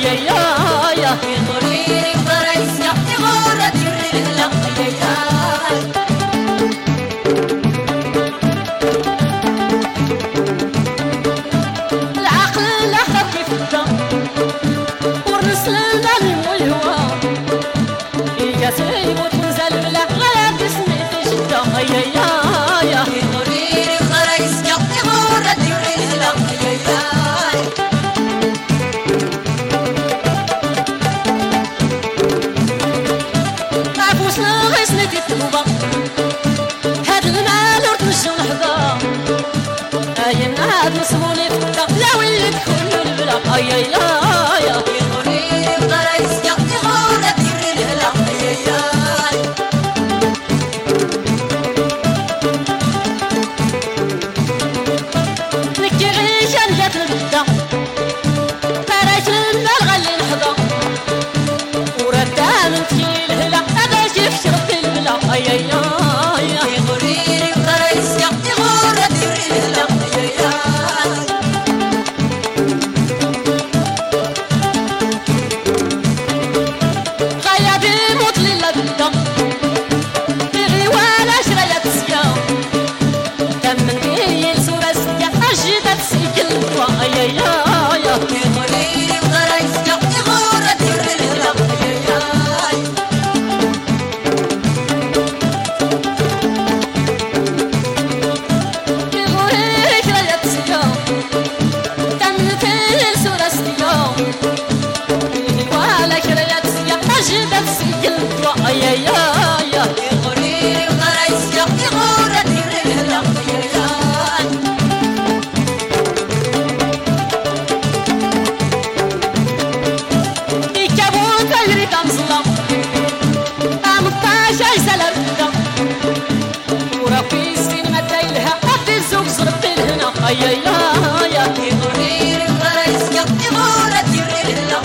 يا يغوريني بغريس يا يغورة ديري لا العقل لا خفيف الدم ورسلنا الملوى يا سيبوت ونزل بلا غير جسمي في شدة يا يغوريني بغريس يا يغورة ديري لا هاد المال ورتمشو نحضا هاي النهار نسموني فدا لا وليت كل البلا يا يغوريني بغريس يا يغورة ديري لا نكي غيشان جات البدا فريت المال غلي نحضا وردها من تخيل هلا هذا شيف شرب البلا يغوريني بغريس يا يغورة ديري لا غيابي موت ليلة بدا بغي ولا شرايا تسيا تمن بيه الصورة سيا أجيبها تسيكل يغوريني بغريس يا يغورة ديري لا يغوريني بغريس يا يغورة ديري لا يكابون تجري كمظلم أمطاش عيسى لبدا ورا في سين ما تايلها أفي الزوج صرف الهنا يغوريني بغريس يا يغورة ديري لا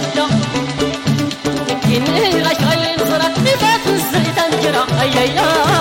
يا